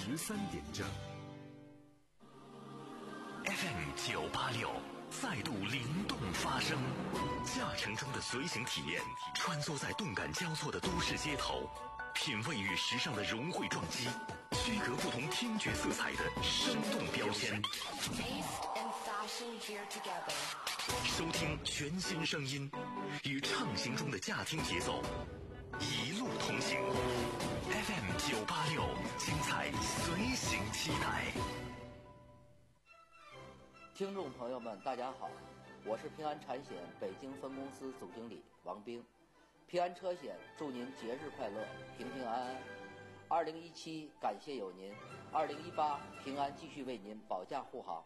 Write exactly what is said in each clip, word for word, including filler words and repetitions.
十三点整。 F M 九八六再度灵动发声，驾乘中的随行体验，穿梭在动感交错的都市街头，品味与时尚的融汇撞击，区隔不同听觉色彩的生动标签。收听全新声音，与畅行中的驾听节奏，一路同行。F M 九八六，精彩随行期待。 听众朋友们，大家好，我是平安产险北京分公司总经理王兵。平安车险祝您节日快乐，平平安安。二零一七感谢有您，二零一八平安继续为您保驾护航。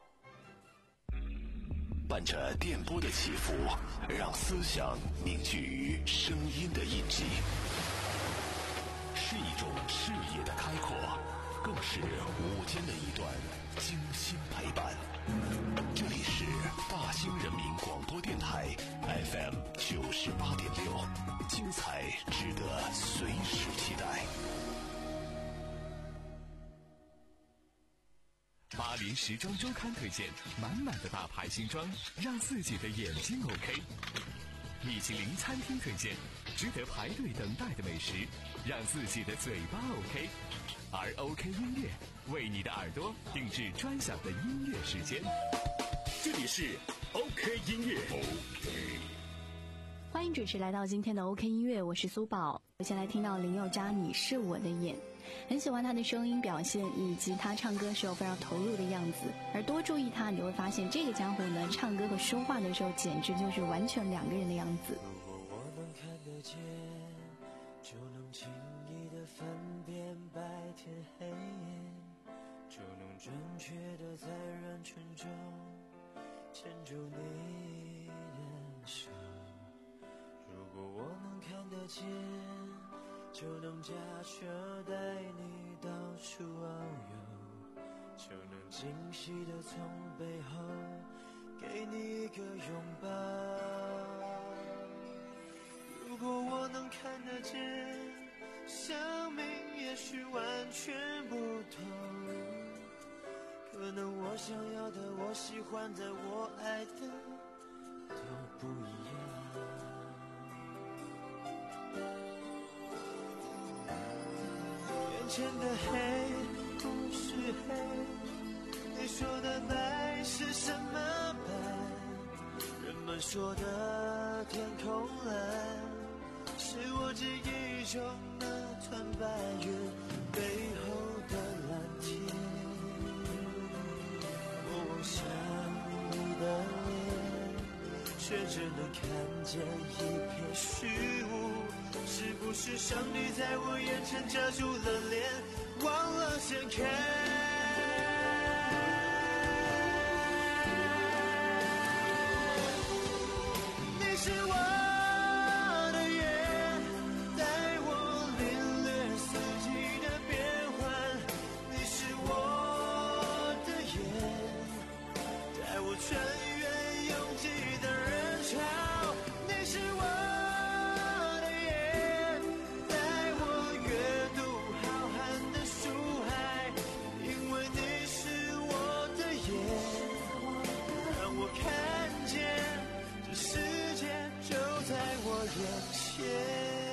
伴着电波的起伏，让思想凝聚于声音的印记，是一种视野的开阔，更是午间的一段精心陪伴。这里是大兴人民广播电台 F M 九十八点六，精彩值得随时期待。 巴黎时装周刊推荐满满的大牌新装，让自己的眼睛 OK。米其林餐厅推荐值得排队等待的美食，让自己的嘴巴 OK。而 OK 音乐为你的耳朵定制专享的音乐时间。这里是 OK 音乐。OK， 欢迎准时来到今天的 OK 音乐，我是苏宝。我先来听到林宥嘉《你是我的眼》，很喜欢他的声音表现以及他唱歌时候非常投入的样子。而多注意他，你会发现这个家伙呢，唱歌和说话的时候简直就是完全两个人的样子。 如果我能看得见，就能轻易地分辨白天黑夜，就能准确地在人群中牵住你的手。如果我能看得见，就能驾车带你到处遨游，就能惊喜地从背后给你一个拥抱。如果我能看得见，生命也许完全不同，可能我想要的，我喜欢的，我爱的都不一样。眼前的黑不是黑，你说的白是什么白？人们说的天空蓝，是我记忆中那团白云背后的蓝天。我望向你的脸，却只能看见一片虚无。是不是上帝在我眼前遮住了脸，忘了掀开？你是我的眼，带我领略四季的变换。你是我的眼，带我穿越拥挤的人潮。你是我的眼，带我阅读浩瀚的书海。因为你是我的眼，让我看见这世界就在我眼前。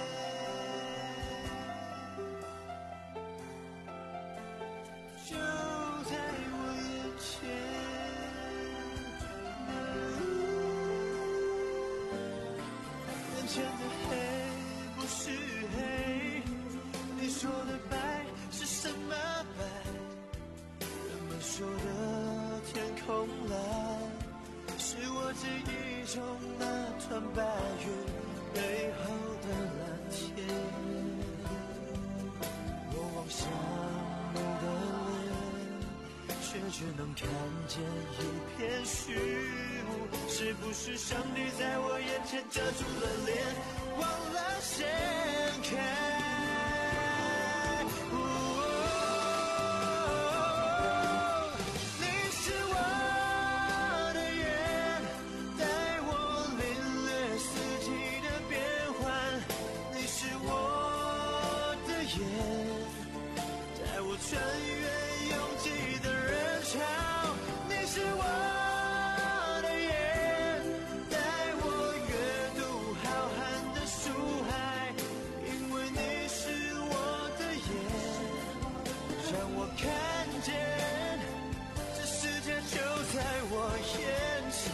就在我眼前。眼前的黑不是黑，你说的白是什么白？人们说的天空蓝，是我记忆中那团白云背后的蓝天。我望向你的脸，却只能看见一片虚无。是不是上帝在我眼前遮住了脸，忘了掀开？你是我的眼，带我领略四季的变换。你是我的眼，带我穿越线。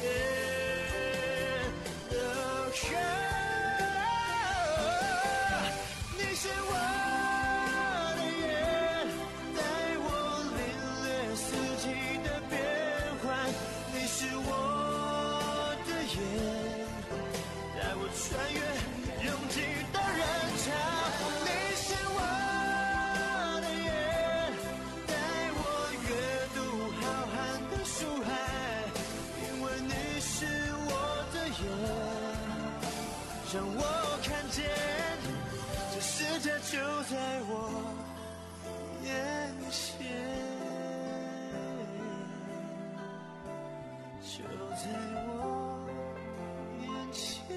你是我的眼，带我领略四季的变换。你是我的眼，带我穿越拥挤的人潮。你是我的眼，带我阅读浩瀚的书海。因为你是我的眼，让我看见这世界就在我眼前，就在我眼前。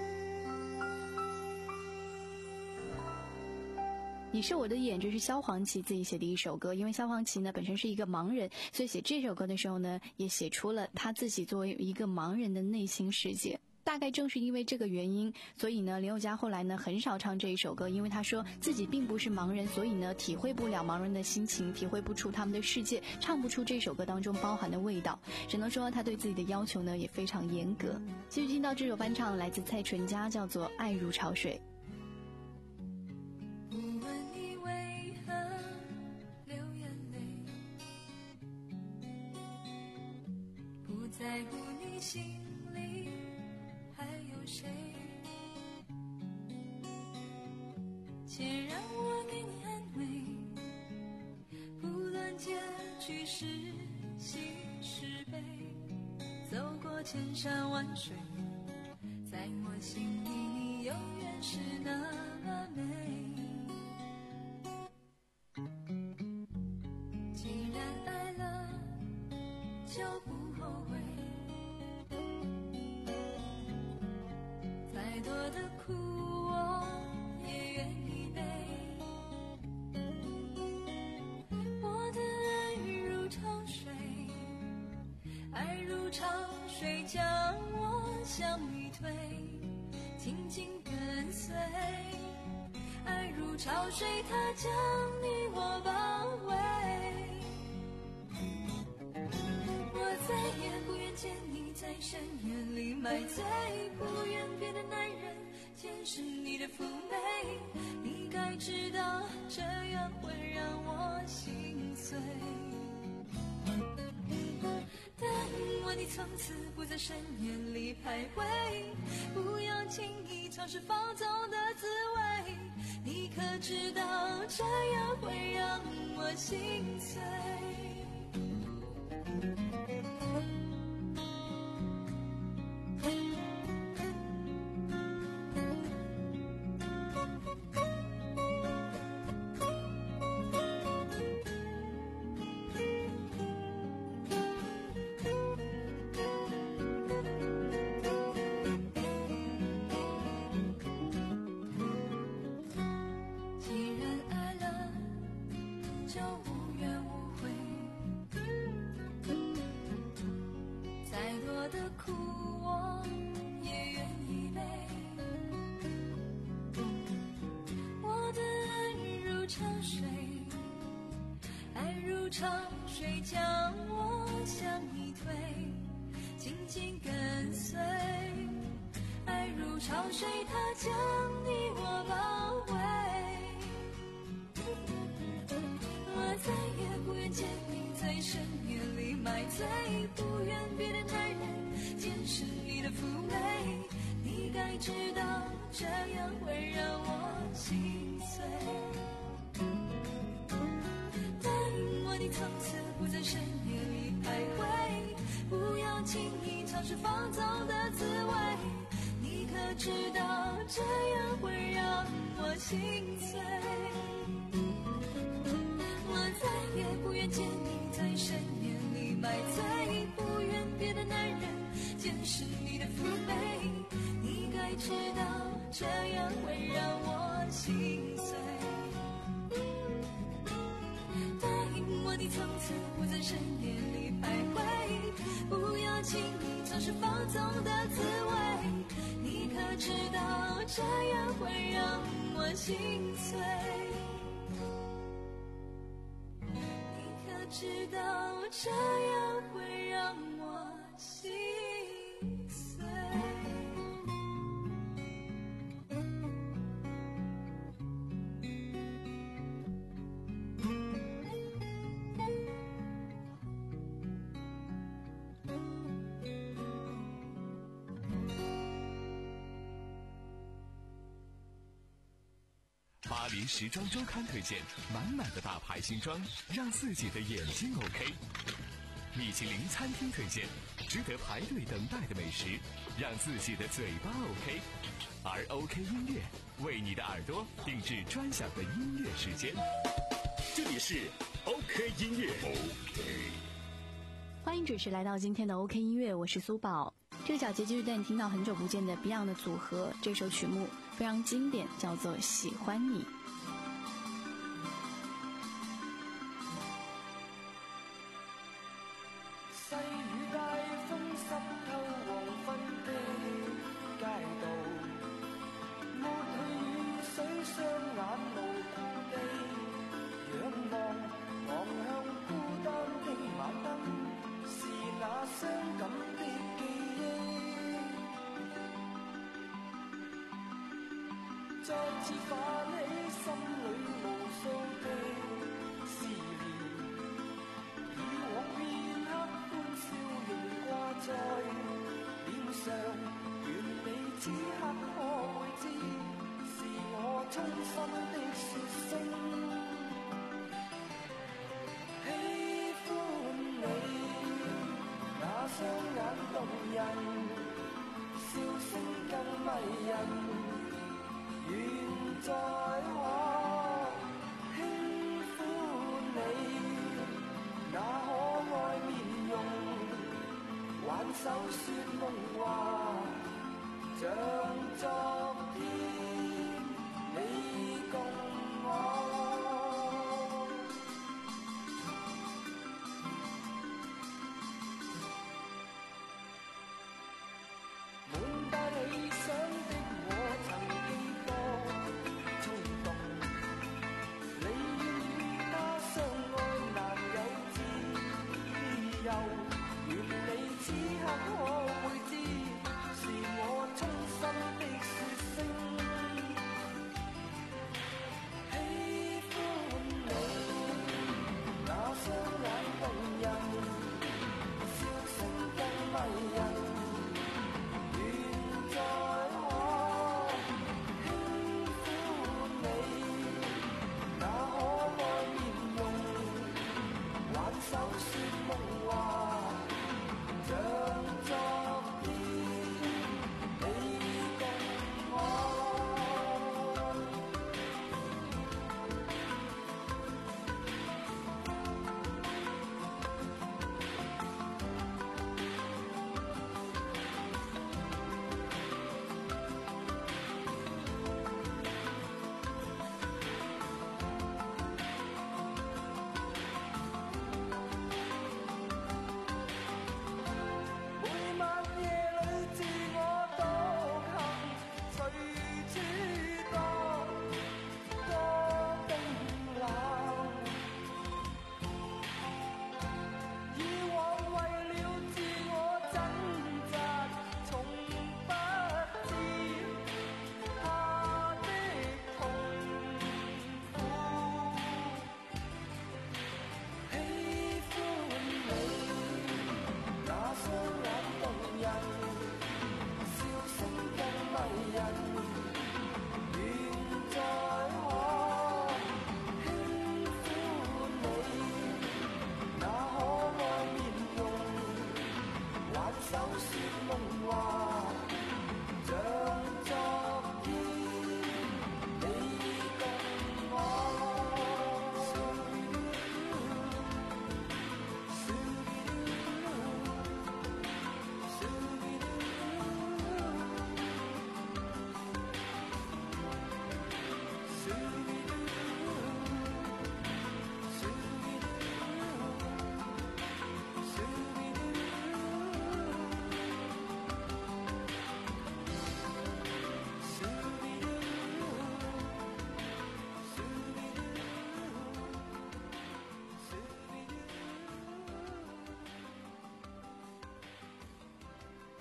你是我的眼，这是萧煌奇自己写的一首歌。因为萧煌奇呢本身是一个盲人，所以写这首歌的时候呢，也写出了他自己作为一个盲人的内心世界。大概正是因为这个原因，所以呢林宥嘉后来呢很少唱这一首歌，因为他说自己并不是盲人，所以呢体会不了盲人的心情，体会不出他们的世界，唱不出这首歌当中包含的味道。只能说他对自己的要求呢也非常严格。继续听到这首翻唱来自蔡淳佳，叫做《爱如潮水》。 不问你为何流眼泪，不在乎你心里还有谁，且让我给你安慰，不论结局是喜是悲，走过千山万水，在我心里你永远是那么美。既然爱了就不后悔，再多的苦我也愿意背。我的爱如潮水，爱如潮水将我向你推，紧紧跟随。爱如潮水，它将你我包围。我再也不愿见你在深渊里埋醉，不愿别的男人见识你的妩媚。你该知道这样会让我心碎。但我你从此不在深渊里徘徊，不要轻易尝试放纵的滋味。你可知道这样会让我心碎。潮水将我向你推，紧紧跟随。爱如潮水，它将你我包围。我再也不愿见你在深渊里埋醉，不愿别的男人见识你的妩媚。你该知道这样会让我心碎。你从此不在深夜里徘徊，不要轻易尝试放纵的滋味。你可知道这样会让我心碎。我再也不愿见你在深夜里埋醉，不愿别的男人见识你的妩媚。你该知道这样会让我心碎。你从此不在深夜里徘徊，不要轻易尝试放纵的滋味。你可知道这样会让我心碎？你可知道这样会让我心碎？ 碎。 巴黎时装周刊推荐满满的大牌新装，让自己的眼睛 OK。米其林餐厅推荐值得排队等待的美食，让自己的嘴巴 OK。而 OK 音乐为你的耳朵定制专享的音乐时间。这里是 OK 音乐 OK。 欢迎准时来到今天的 OK 音乐，我是苏宝。这个小节继续带你听到很久不见的 Beyond 的组合，这首曲目非常经典，叫做《喜欢你》。 細雨大風濕透黃昏的街道，抹去雨水雙眼無故地仰望，望向孤單的晚燈，是那傷感的記憶，再次泛起心裏無數的思念，以往片刻歡笑仍掛在臉上，願你此刻可會知，是我衷心的說聲喜歡你，那雙眼動人，笑聲更迷人，願再可輕撫你，那可愛面容，挽手說夢話，像昨天你共我。滿帶理想的我曾記過衝動，你願與他相愛難有自由，願你此刻可會知，是我衷心的說聲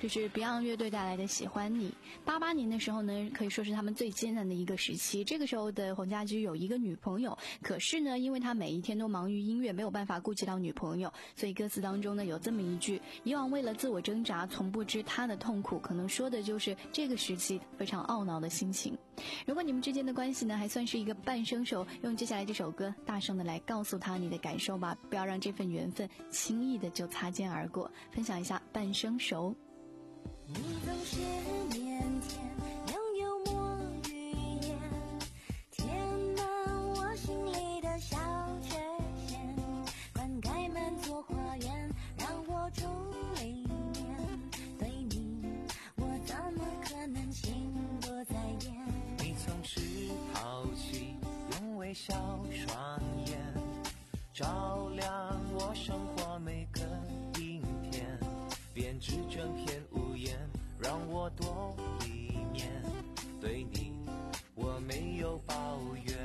这是 Beyond 乐队带来的《喜欢你》。八八年的时候呢，可以说是他们最艰难的一个时期。这个时候的黄家驹有一个女朋友，可是呢，因为他每一天都忙于音乐，没有办法顾及到女朋友，所以歌词当中呢有这么一句：以往为了自我挣扎，从不知他的痛苦，可能说的就是这个时期非常懊恼的心情。如果你们之间的关系呢还算是一个半生熟，用接下来这首歌大声的来告诉他你的感受吧，不要让这份缘分轻易的就擦肩而过。分享一下半生熟。 你总是腼腆，用幽默语言填满我心里的小缺陷，灌溉满座花园，让我种里面。对你，我怎么可能心不在焉？ 你总是淘气，用微笑双眼照亮我生活每个阴天，编织整片屋檐，让我多一面。对你，我没有抱怨。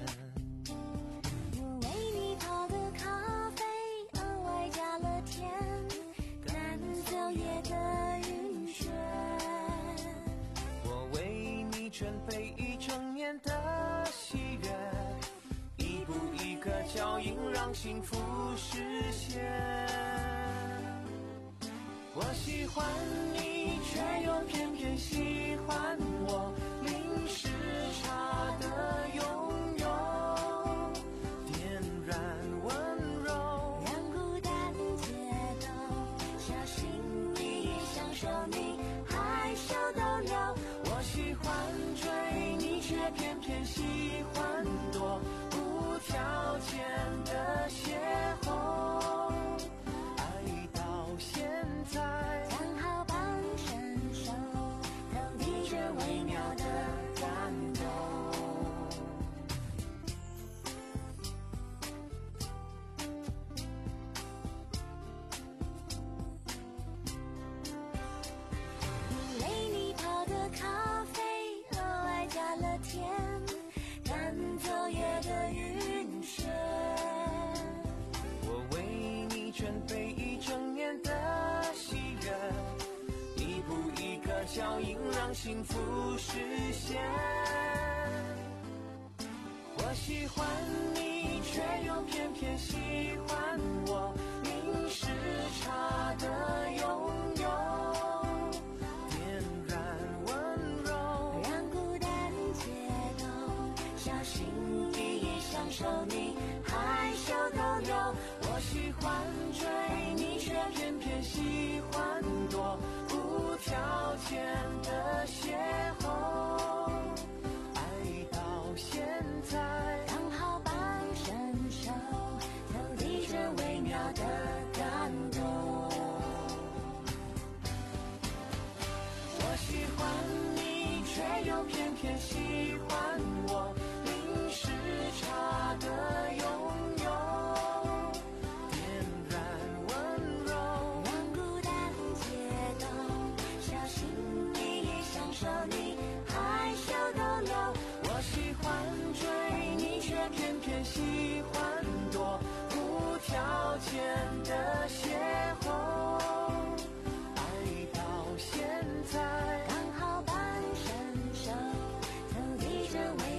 我为你泡的咖啡额外加了甜，赶走夜的晕眩。 我为你准备一整年的喜悦，一步一个脚印让幸福实现。我喜欢你，却又偏偏喜欢我，淋湿茶的拥有，点燃温柔， 让孤单街道小心翼翼享受你害羞逗留。 我喜欢追你，却偏偏喜欢躲，无条件的邂逅，爱到现在刚好帮伸手，投递着微妙的感动。我为你泡的咖啡额外加了甜，赶走夜的晕眩。 我为你准备一整年的喜悦，一步一个脚印让幸福实现。我喜欢你，却又偏偏喜欢我，淋湿茶的拥有，点燃温柔， 让孤单街道小心翼翼享受你害羞逗留。 我喜欢追你，却偏偏喜欢躲，无条件的邂逅，爱到现在刚好帮伸手，投递着微妙的感动。 我喜欢你，却又偏偏喜欢我，淋湿茶的拥有，点燃温柔， 让孤单街道小心翼翼享受你害羞逗留。 我喜欢追你，却偏偏喜欢躲，无条件的邂逅，爱到现在刚好帮伸手，投递着微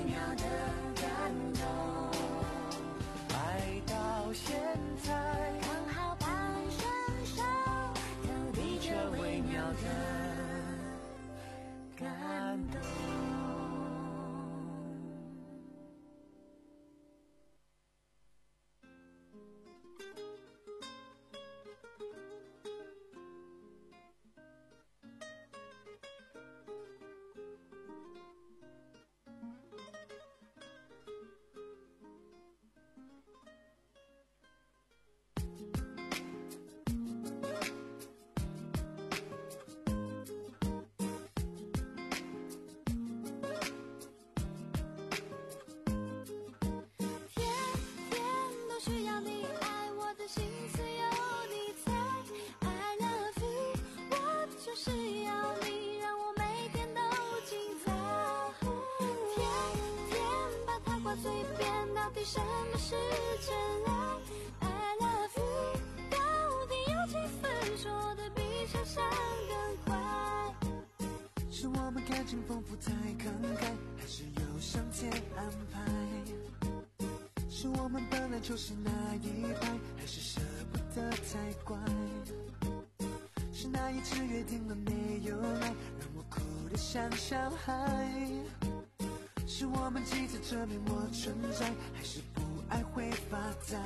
就是那一排，还是舍不得才怪。是那一次约定了没有来，让我哭得像小孩。是我们急着证明我存在，还是不爱会发呆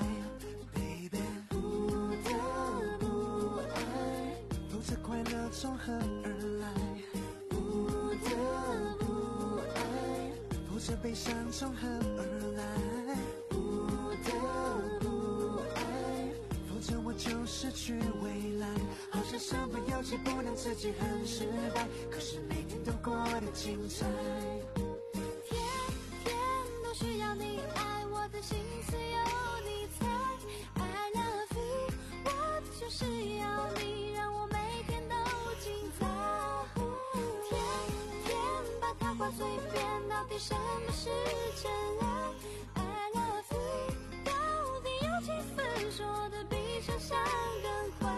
Baby 不得不爱，否则快乐从何而来？不得不爱，否则悲伤从何而来？不得不爱，否则我就失去未来。好像身不由己，不能自己很失败，可是每天都过得精彩。 天天都需要你爱，我的心思有你猜。I love you， 我就是要你，让我每天都精彩。天天把它挂嘴边，到底什么是真爱 ？I love you， 到底有几分说的比想象更快？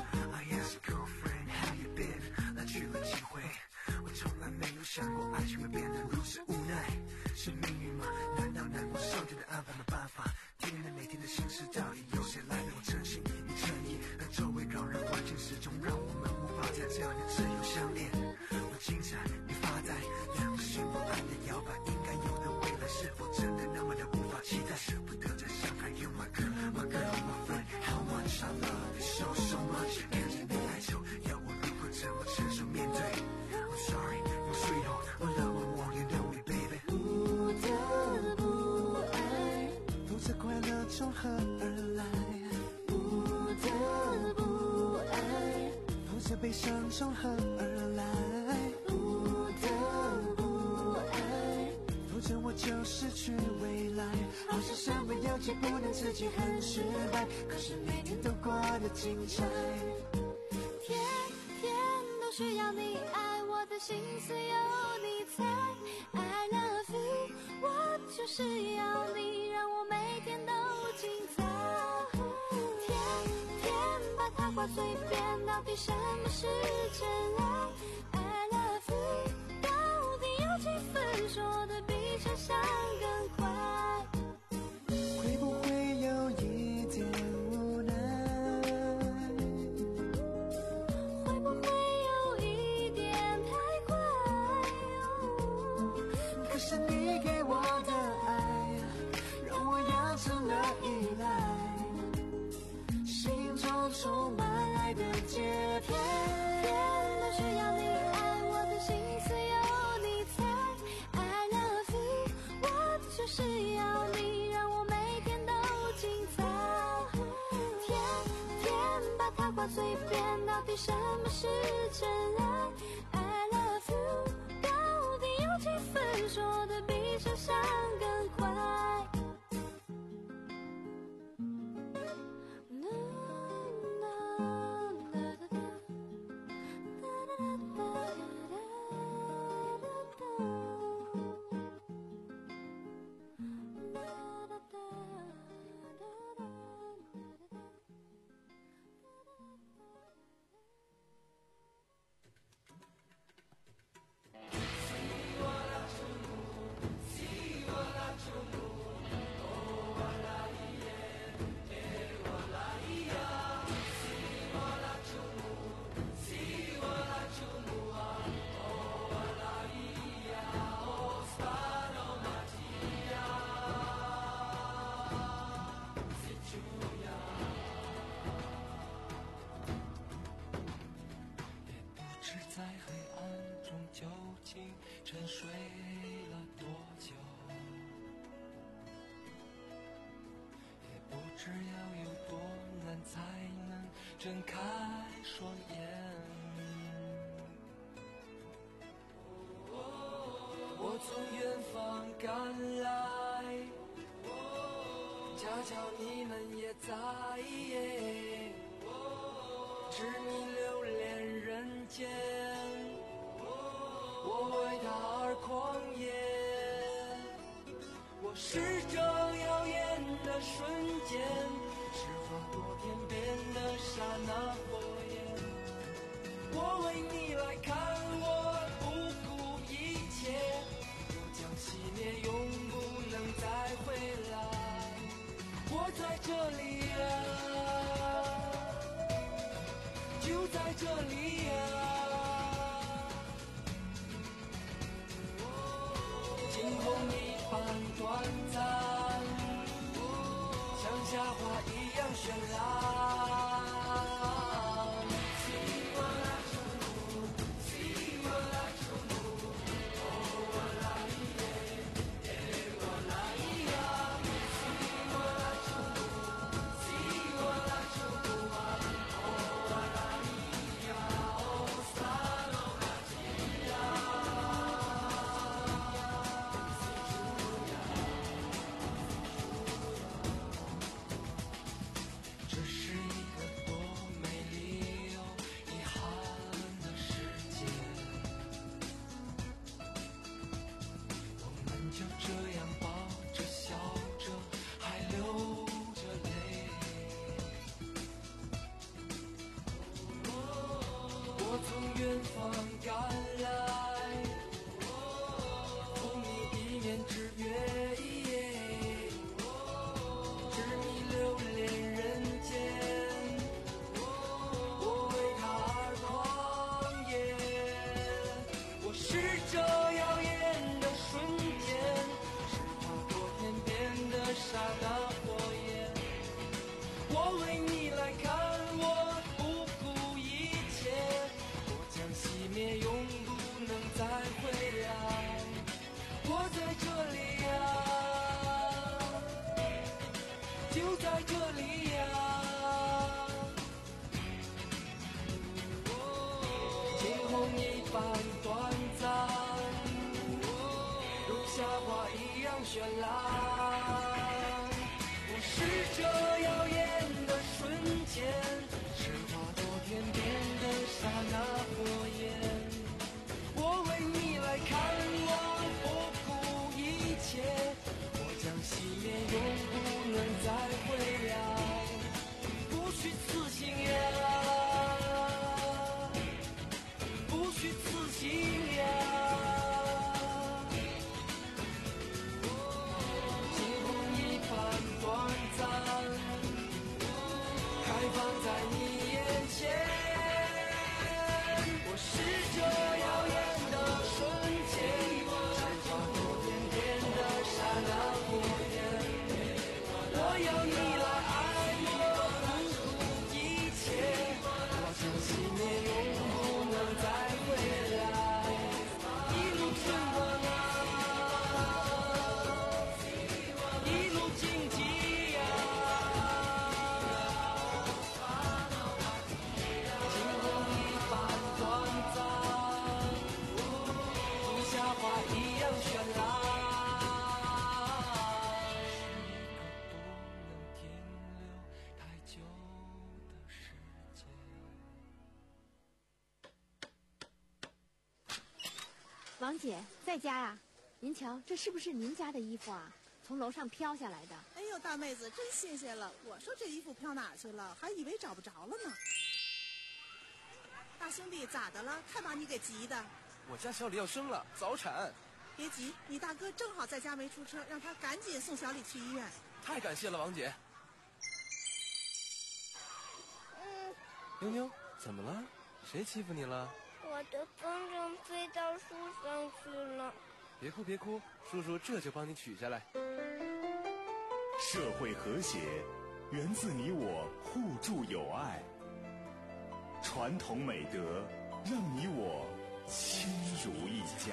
I ask girlfriend how you been， 来去了几回，我从来没有想过爱情会变得如此无奈。是命运吗？难道难过上天的安排没办法？天天的每天的心事，到底有谁来为我真心？你诚意和周围扰人环境始终让我们无法再这样的自由相恋。我精彩，你发呆，两个心不安的摇摆，应该有的未来是否真的那么的无法期待？舍不得再伤害 You my girl my girl my friend How much I love you so so much， 看着你哀愁，要我如何怎么承受面对 I'm sorry no sweet home， 我 love one more you know me baby。 不得不爱，否则快乐从何而来？不得不爱，否则悲伤从何而来？不得不爱，否则我就失去未来。好像身不由己，不能自己很失败，可是每天都过得精彩。 天天都需要你爱，我的心思有你猜。I love you， 我就是要你，让我每天都精彩。天天把它挂嘴边，到底什么是真爱 ？I love you， 到底有几分说的比想象更快？ 会不会有一点无奈？ 会不会有一点太快？ 可是你给我的爱，让我养成了依赖，心中充满爱的节拍。 天都需要你爱，我的心思有你猜。I love you， 我就是要你，让我每天都精彩。天天把它挂嘴边，到底什么是真爱 ？I love you， 到底有几分说的比想象更快？ 在黑暗中究竟沉睡了多久，也不知要有多难才能睁开双眼。我从远方赶来，恰巧你们也在，知你留恋人间，我为他而狂野。我是这耀眼的瞬间，是划过天边的刹那火焰。我为你来看，我不顾一切，不将熄灭，永不能再回来。我这里呀，就在这里呀。惊鸿一般短暂，像夏花一样绚烂。绚烂，我是这耀眼的瞬间，是划过天边的刹那火焰。我为你来看，我不顾一切，我将熄灭，永不能再回来。不虚此行呀，不虚此行呀。 王姐在家呀？您瞧，这是不是您家的衣服啊？从楼上飘下来的。 哎呦，大妹子真新鲜了！我说这衣服飘哪去了，还以为找不着了呢。大兄弟，咋的了？太把你给急的。 我家小李要生了，早产。 别急，你大哥正好在家没出车，让他赶紧送小李去医院。 太感谢了，王姐。 嗯。 妞妞，怎么了？谁欺负你了？ 我的风筝飞到树上去了。 别哭别哭，叔叔这就帮你取下来。 社会和谐源自你我互助友爱，传统美德让你我亲如一家。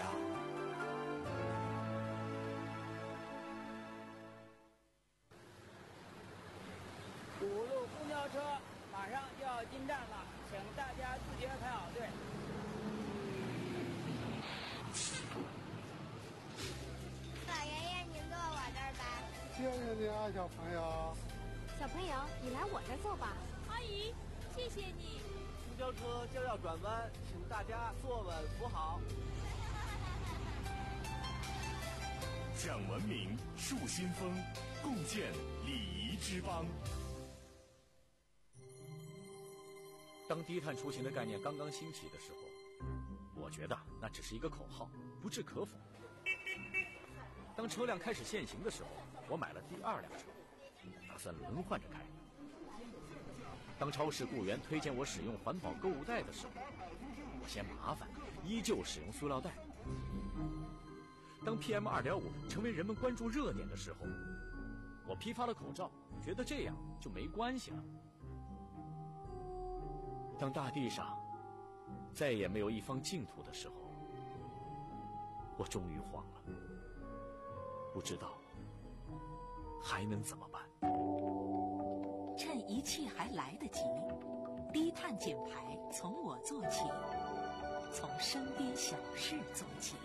五路公交车马上就要进站了，请大家自觉排好队。 老爷爷，您坐我这儿吧。 谢谢你啊，小朋友。 小朋友，你来我这儿坐吧。 阿姨，谢谢你。 公交车将要转弯，请大家坐稳扶好。 讲文明，树新风，共建礼仪之邦。 当低碳出行的概念刚刚兴起的时候，我觉得那只是一个口号，不置可否。当车辆开始限行的时候，我买了第二辆车，打算算轮换着开。当超市雇员推荐我使用环保购物袋的时候，我嫌麻烦，依旧使用塑料袋。当 P M 二点五 成为人们关注热点的时候，我批发了口罩，觉得这样就没关系了。当大地上再也没有一方净土的时候，我终于慌了，不知道还能怎么办。 趁一切还来得及，低碳减排从我做起，从身边小事做起。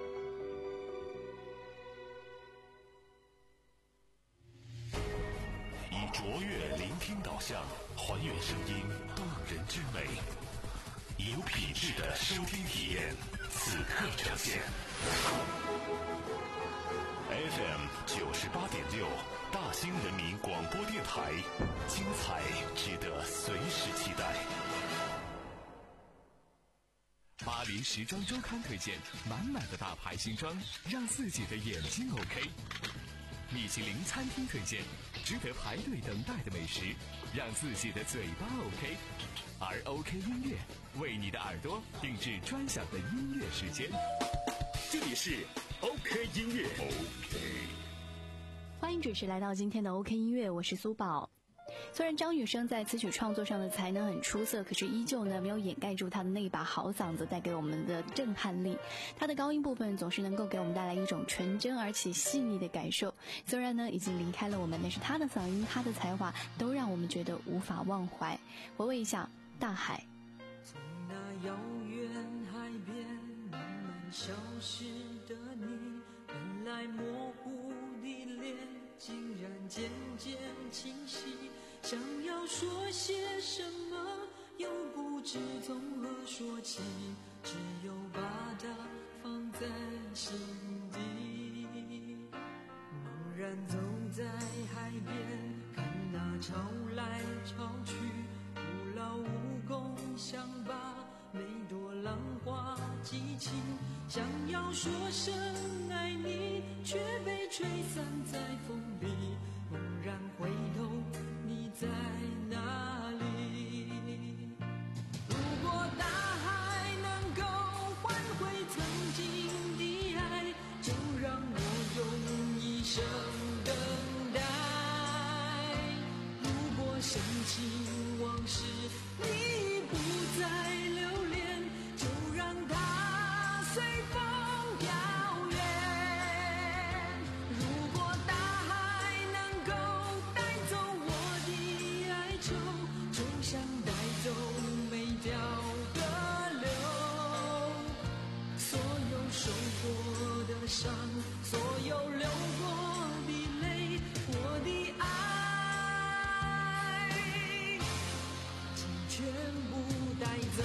以卓越聆听导向，还原声音动人之美，以有品质的收听体验，此刻呈现。F M 九十八点六，大兴人民广播电台，精彩值得随时期待。 巴黎时装周刊推荐满满的大牌新装，让自己的眼睛 OK。米其林餐厅推荐值得排队等待的美食，让自己的嘴巴 OK。而 OK 音乐为你的耳朵定制专享的音乐时间。这里是 OK 音乐。OK， 欢迎准时来到今天的 OK 音乐，我是苏宝。虽然张雨生在词曲创作上的才能很出色，可是依旧呢没有掩盖住他的那把好嗓子带给我们的震撼力。他的高音部分总是能够给我们带来一种纯真而且细腻的感受。虽然呢已经离开了我们，但是他的嗓音、他的才华都让我们觉得无法忘怀。回味一下大海。 从那遥远海边慢慢消失的你，本来模糊的脸竟然渐渐清晰，想要说些什么又不知从何说起，只有把它放在心底。茫然走在海边，看那潮来潮去，徒劳无功，想把每朵浪花记起，想要说声爱你，却被吹散在风里。猛然回头，你在哪里？如果大海能够换回曾经的爱，就让我用一生等待。如果深情往事你不再留恋，就让它随风飘远。如果大海能够带走我的哀愁，就像带走每条河流，所有受过的伤，所有流过的泪，我的爱请全部带走。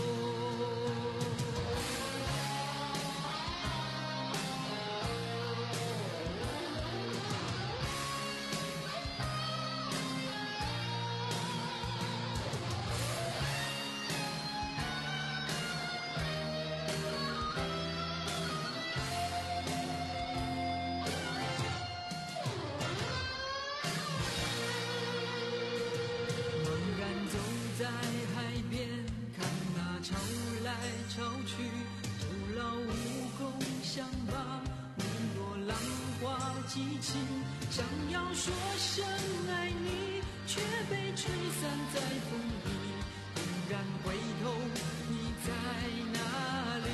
茫然走在海边，看那潮来潮去，徒劳无功，想把每朵浪花记起，想要说声爱你，却被吹散在风里。突然回头，你在哪里？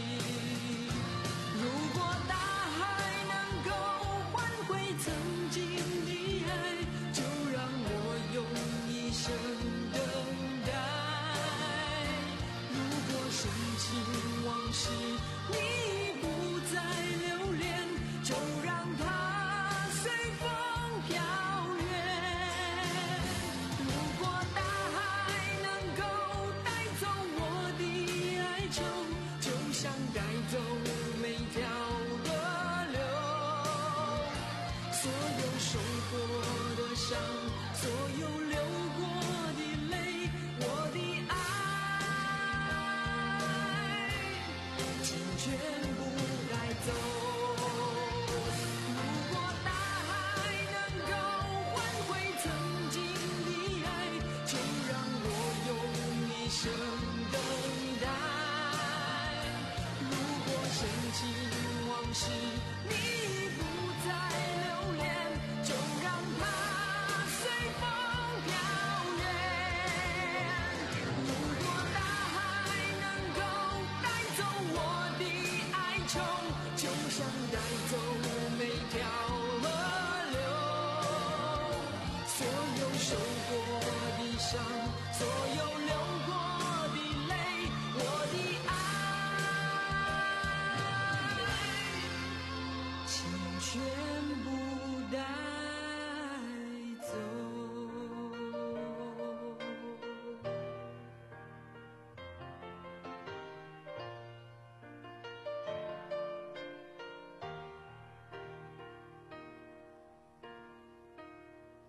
如果大海能够换回曾经的爱，就让我用一生等待。如果深情往事你不再留恋，就让它随风飘远。如果大海能够带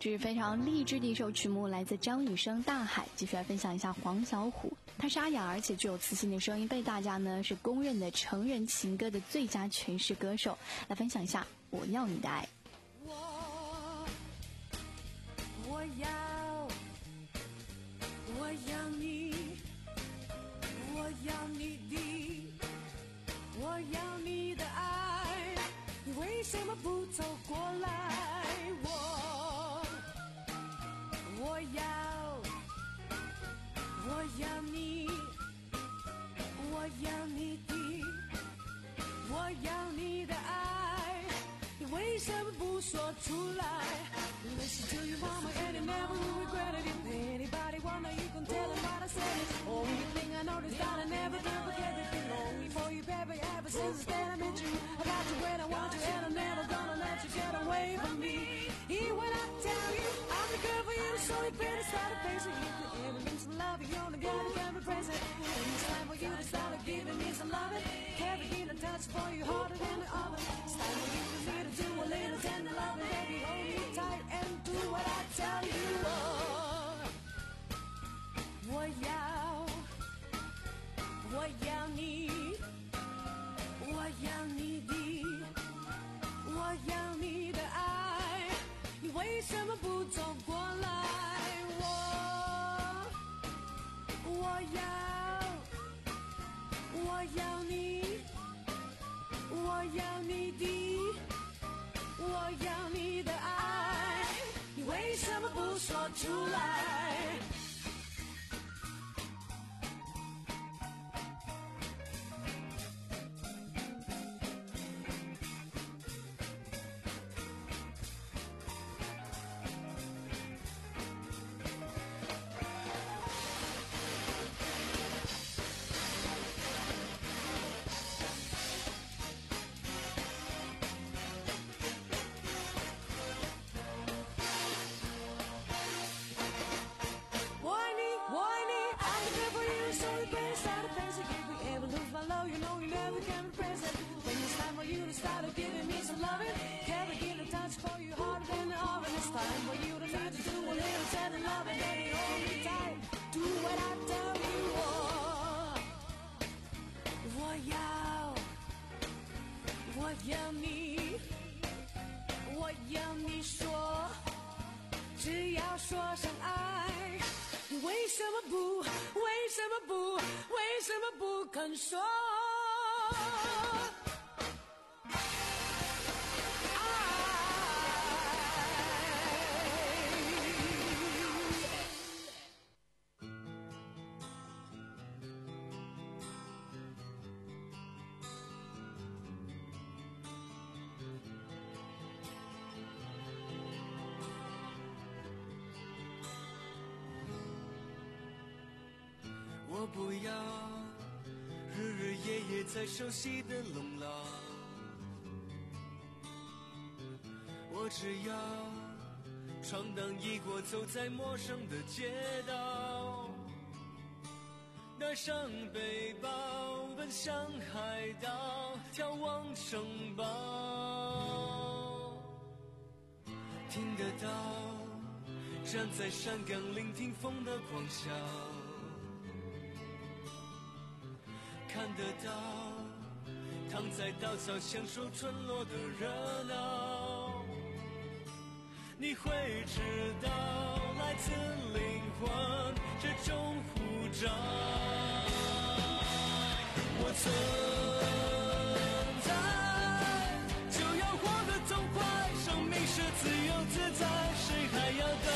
这是非常励志的一首曲目，来自张雨生《大海》。继续来分享一下黄小琥，他沙哑而且具有磁性的声音，被大家呢是公认的成人情歌的最佳诠释歌手。来分享一下《我要你的爱》。 我我要我要你，我要你的，我要你的爱，你为什么不走过来？我要，我要你，我要你的，我要你的爱，你为什么不说出来 ？Listen to your mama and you never will regret it. If anybody wanna, you can tell them what I said. Only thing I noticed that I never did forget it. Been lonely for you, baby, ever since the day I met you. I got you when I want you, and I'm never gonna let you get away from me. Even when I tell you I'm the girl for you, so you better start to face it. If you ever need some love, you only gotta get me present. When it's time for you to start giving me some loving, carry in a touch for you harder than the oven. It's time for you for me to do a little tender loving, baby. Hold me tight and do what I tell you. Oh, 我要，我要你，我要你的，我要你的爱，你为什么不走过来？我，我要，我要你，我要你的，我要你的爱，你为什么不说出来？我要你，我要你说，只要说声爱，你为什么不，为什么不，为什么不肯说？ 我不要日日夜夜在熟悉的笼牢，我只要闯荡一过，走在陌生的街道，带上背包奔向海岛，眺望城堡，听得到站在山岗聆听风的狂笑，看得到躺在稻草享受村落的热闹，你会知道来自灵魂这种呼召。我存在就要活得痛快，生命是自由自在，谁还要等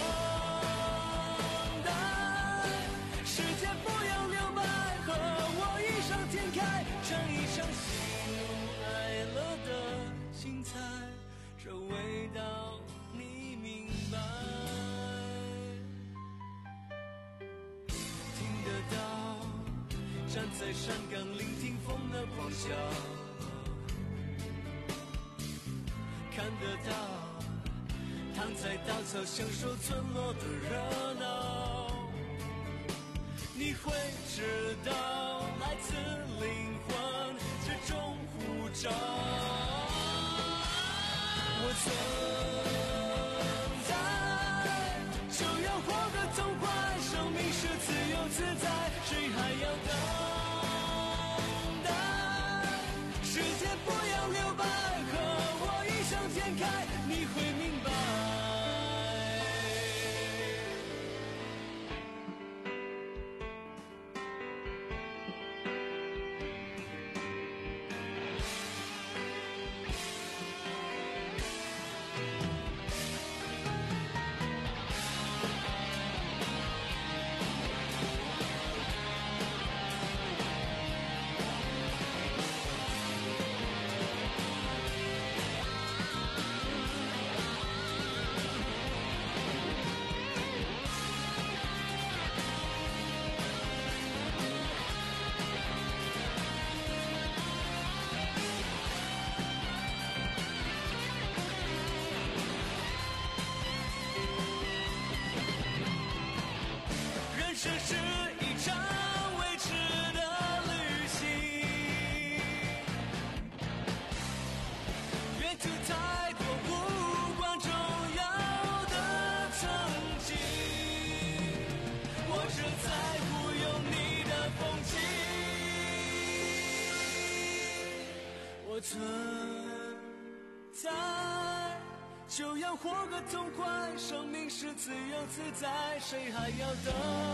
待？世界不要留白，和我一上天开，尝一尝喜怒哀乐的精彩，这味道你明白。听得到站在山岗聆听风的狂笑，看得到躺在稻草享受村落的热闹，你会知道来自灵魂这种呼召。我存在自在，谁还要等待？世界不要留白，和我异想天开，你会明白。这是一场未知的旅行，沿途太多无关重要的曾经，我只在乎有你的风景。我存在就要活个痛快，生命是自由自在，谁还要等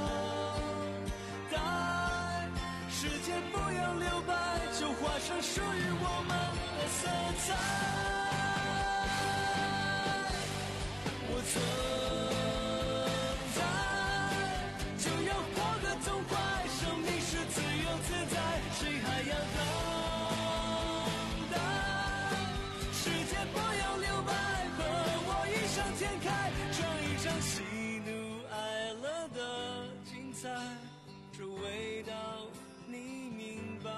待？世界不要留白，就画上属于我们的色彩。我存在就要活个痛快，生命是自由自在，谁还要等待？世界不要留白，异想天开，闯一场喜怒哀乐的精彩，这味道你明白。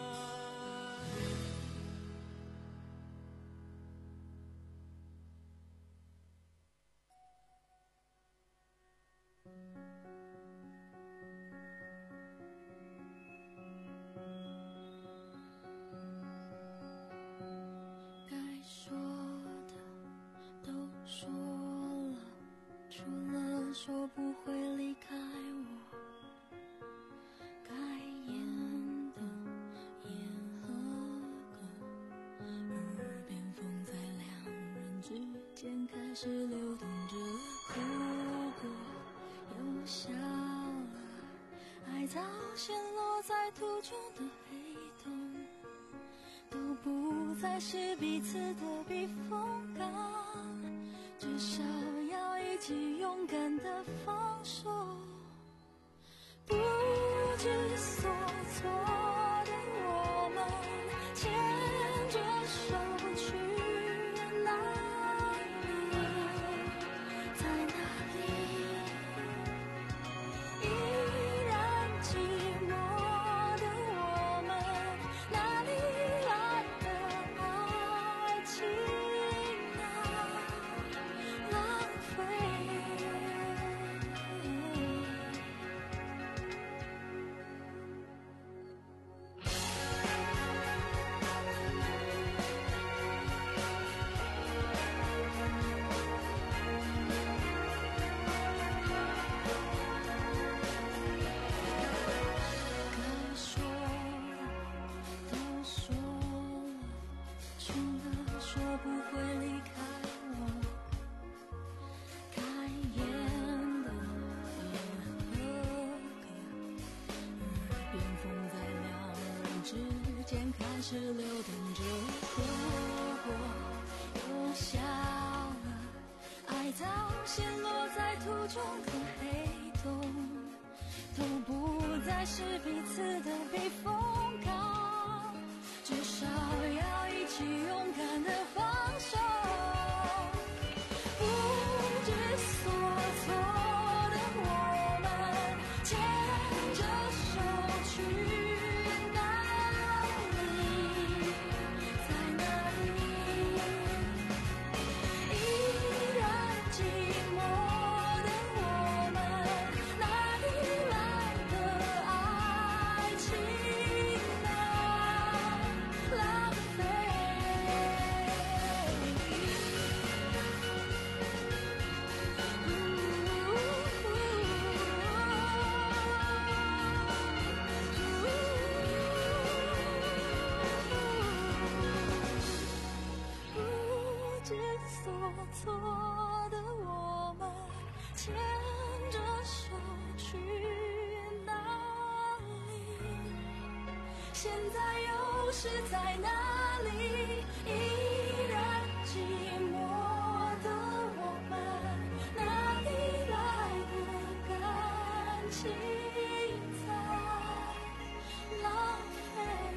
该说说了，除了说不会离开我，该演的演和歌，耳边风在两人之间开始流动着，哭过又笑了，爱早陷落在途中的黑洞，都不再是彼此的避风港，至少要一起勇敢地放手，不知所措的我们牵着手去哪里，在哪里依然寂寞的我们，哪里来的爱情浪费。该说的都说了，除了说不会离开我，该演的演和歌，耳边风在两人之间开始流动着，哭过又笑了，爱早陷落在途中的黑洞，都不再是彼此的避风港，至少要一起勇敢地放手，不知所措的我们牵着手去哪里，在哪里依然寂寞的我们，哪里来的爱情啊，浪费。 所措的我们，牵着手去哪里？现在又是在哪里？依然寂寞的我们，哪里来的感情在浪费？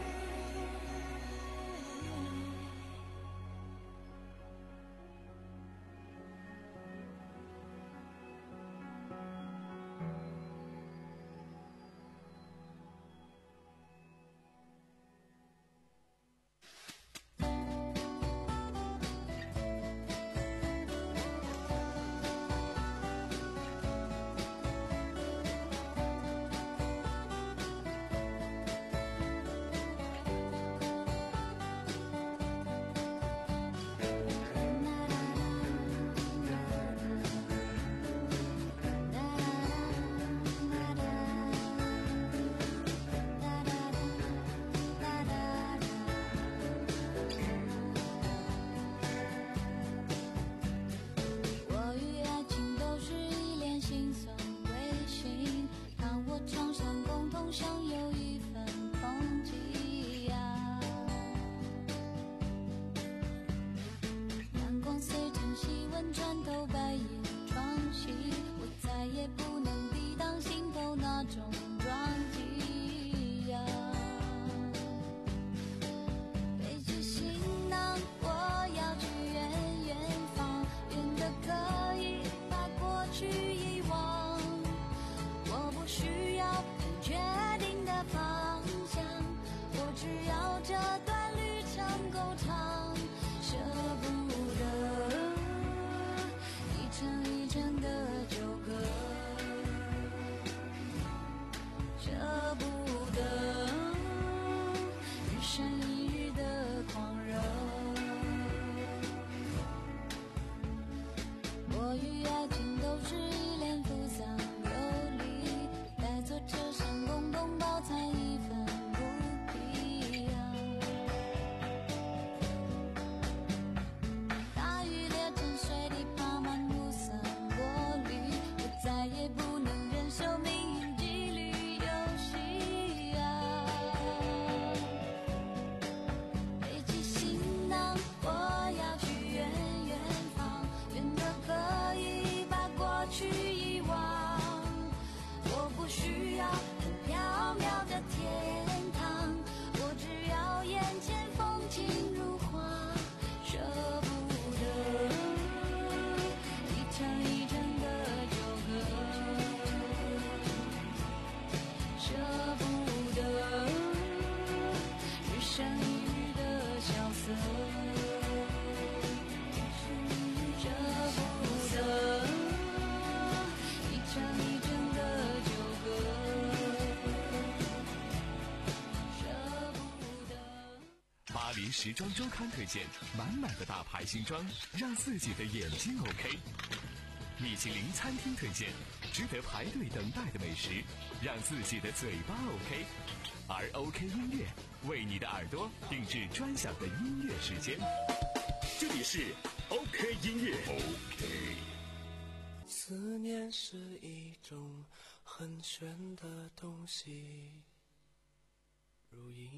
时装周刊推荐满满的大牌新装，让自己的眼睛 OK。米其林餐厅推荐值得排队等待的美食，让自己的嘴巴 OK。而 OK 音乐为你的耳朵定制专享的音乐时间。这里是 OK 音乐 OK。 思念是一种很玄的东西，如影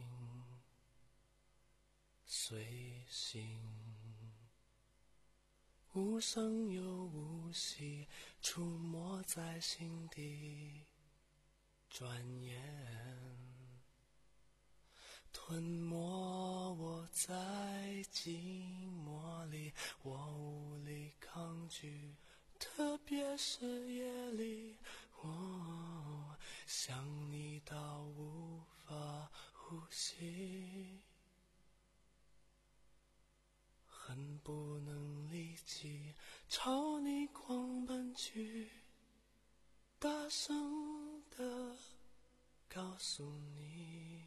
随形，无声又无息，出没在心底，转眼吞没我在寂寞里，我无力抗拒，特别是夜里，我想你到无法呼吸，恨不能立即朝你狂奔去，大声地告诉你，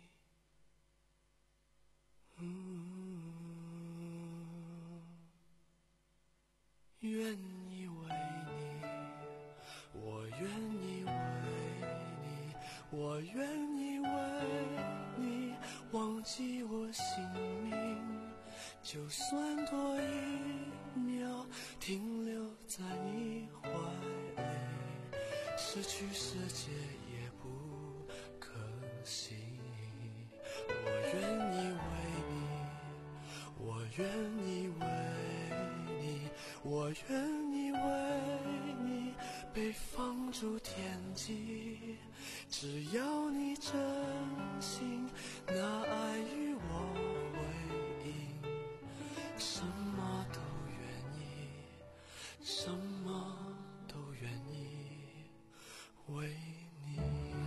嗯，愿意为你，我愿意为你，我愿意为你忘记我姓名，就算多一停留在你怀里，失去世界也不可惜。我愿意为你，我愿意为你，我愿意为你被放逐天际，只要你真心拿爱与我回应，什么都愿意，什么都愿意为你。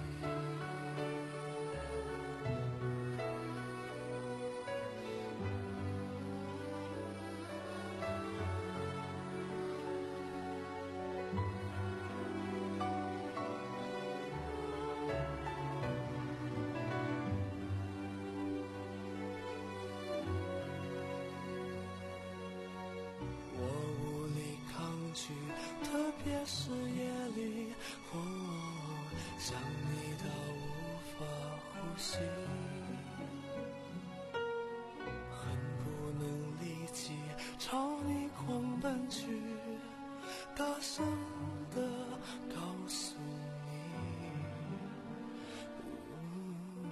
特别是夜里，哦，想你到无法呼吸，恨不能立即朝你狂奔去，大声地告诉你，嗯，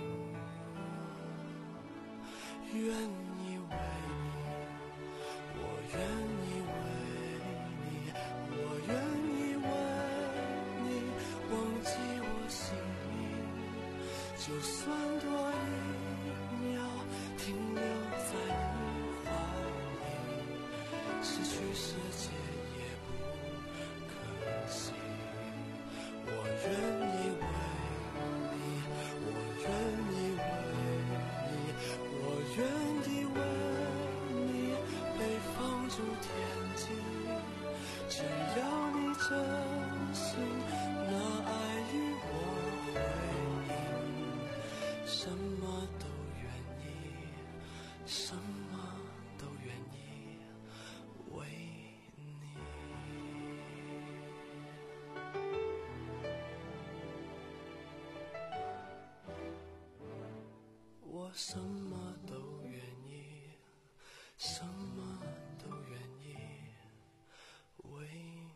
愿意为你，我愿意为你，我愿意为你忘记我姓名，就算多一秒停留在你怀里，失去世界也不可惜。我愿意为你，我愿意为你，我愿意为你被放逐天际，只要你真心拿爱与我回应，什么都愿意，什么都愿意为你。我什么都愿意，什么都愿意为你。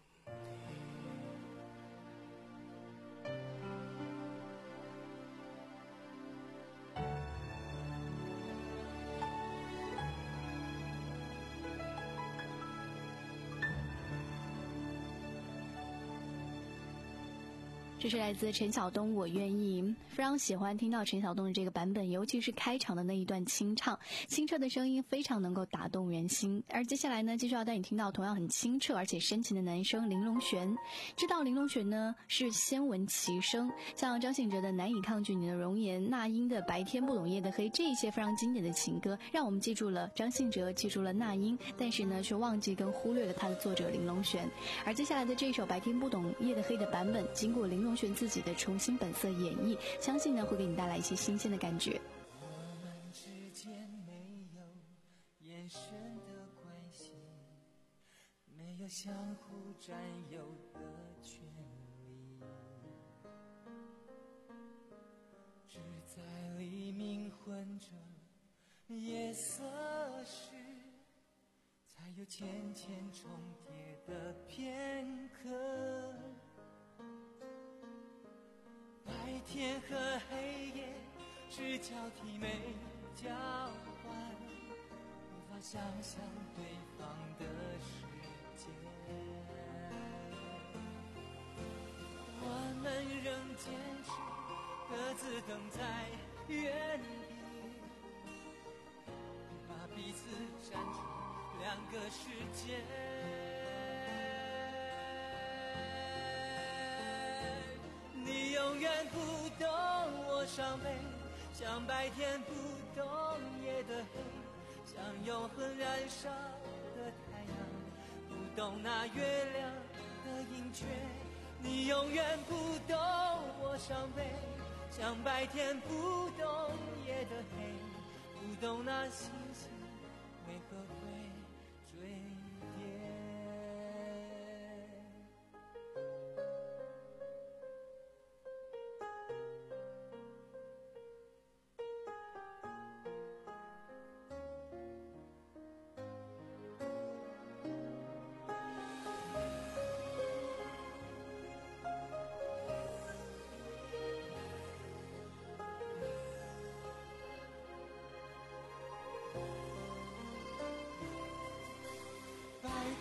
这是来自陈晓东《我愿意》，非常喜欢听到陈晓东的这个版本，尤其是开场的那一段清唱，清澈的声音非常能够打动人心。而接下来呢，继续要带你听到同样很清澈而且深情的男声林隆璇。知道林隆璇呢是先闻其声，像张信哲的《难以抗拒你的容颜》，那英的《白天不懂夜的黑》，这一些非常经典的情歌，让我们记住了张信哲，记住了那英，但是呢却忘记跟忽略了他的作者林隆璇。而接下来的这首《白天不懂夜的黑》的版本，经过林隆璇自己的重新本色演绎，相信呢会给你带来一些新鲜的感觉。 我们之间没有眼神的关系，没有相互占有的权利，只在黎明混着夜色时，才有渐渐重叠的片刻。白天和黑夜是交替没交换，无法想象对方的世界。我们仍坚持各自等在原地，把彼此站出两个世界。你永远不懂我伤悲，像白天不懂夜的黑，像永恒燃烧的太阳，不懂那月亮的盈缺。你永远不懂我伤悲，像白天不懂夜的黑，不懂那星星为何会坠跌。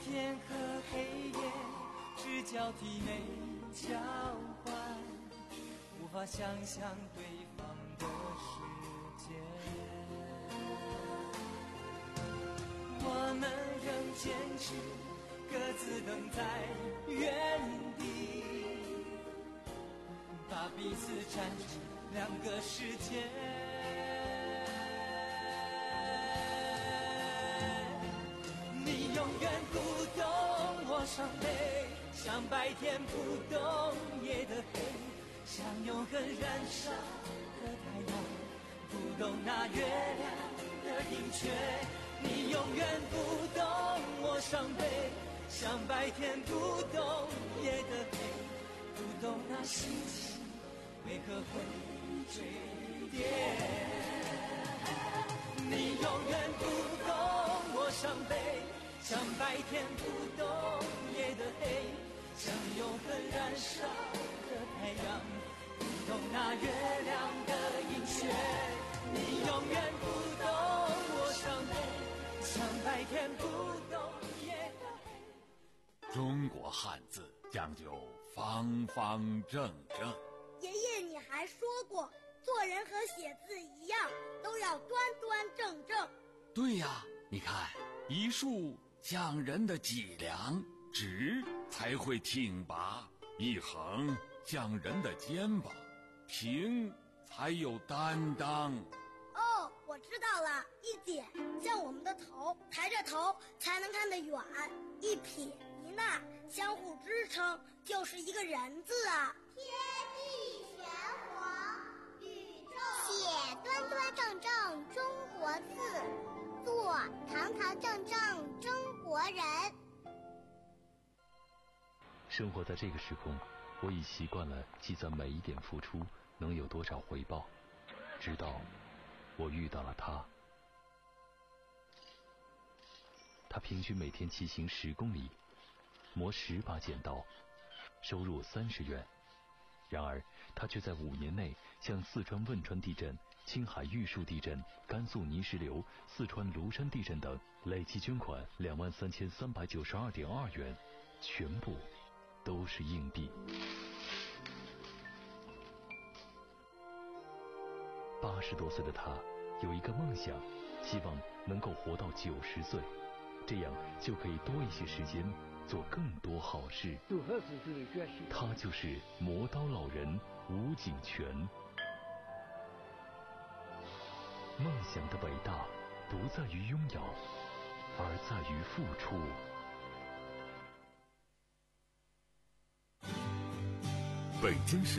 天和黑夜只交替没交换，无法想象对方的世界。我们仍坚持各自等在原地，把彼此缠成两个世界。你永远不懂我伤悲，像白天不懂夜的黑，像永恒燃烧的太阳，不懂那月亮的盈缺。你永远不懂我伤悲，像白天不懂夜的黑，不懂那星星为何会坠跌。你永远不懂我伤悲，像白天不懂夜的黑，像永恒燃烧的太阳，不懂那月亮的盈缺。你永远不懂我伤悲，像白天不懂夜的黑。 中国汉字讲究方方正正。 爷爷，你还说过，做人和写字一样，都要端端正正。 对呀，你看，一竖讲人的脊梁，直才会挺拔；一横讲人的肩膀，平才有担当。 哦，我知道了，一点像我们的头，抬着头才能看得远；一撇一捺相互支撑，就是一个人字啊。 天地玄黄，宇宙写端端正正中国字，做堂堂正正中国人。 生活在这个时空，我已习惯了计算每一点付出能有多少回报，直到我遇到了他。他平均每天骑行十公里，磨十把剪刀，收入三十元。然而他却在五年内向四川汶川地震、青海玉树地震、甘肃泥石流、四川庐山地震等累计捐款两万三千三百九十二点二元，全部都是硬币。八十多岁的他有一个梦想，希望能够活到九十岁，这样就可以多一些时间做更多好事。他就是磨刀老人吴景全。梦想的伟大不在于拥有，而在于付出。 北京市